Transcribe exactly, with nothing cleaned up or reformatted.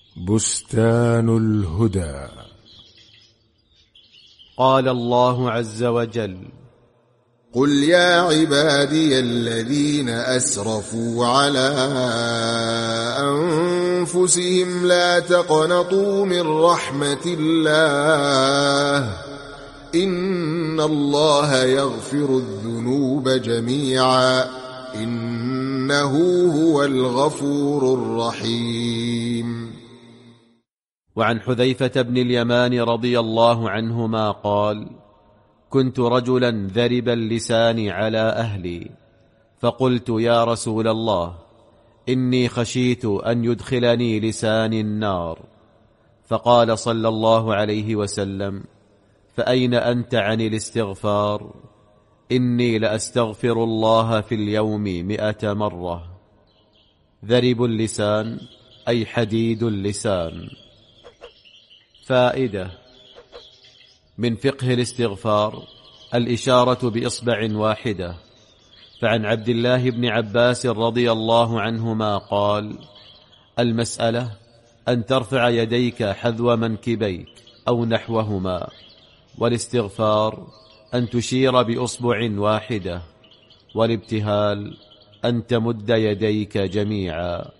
بستان الهدى. قال الله عز وجل: قل يا عبادي الذين أسرفوا على أنفسهم لا تقنطوا من رحمة الله إن الله يغفر الذنوب جميعا إنه هو الغفور الرحيم. وعن حذيفة بن اليمان رضي الله عنهما قال: كنت رجلا ذرب اللسان على أهلي، فقلت يا رسول الله إني خشيت أن يدخلني لساني النار، فقال صلى الله عليه وسلم: فأين أنت عن الاستغفار؟ إني لأستغفر الله في اليوم مئة مرة. ذرب اللسان أي حديد اللسان. فائدة: من فقه الاستغفار الإشارة بإصبع واحدة. فعن عبد الله بن عباس رضي الله عنهما قال: المسألة أن ترفع يديك حذو منكبيك أو نحوهما، والاستغفار أن تشير بأصبع واحدة، والابتهال أن تمد يديك جميعا.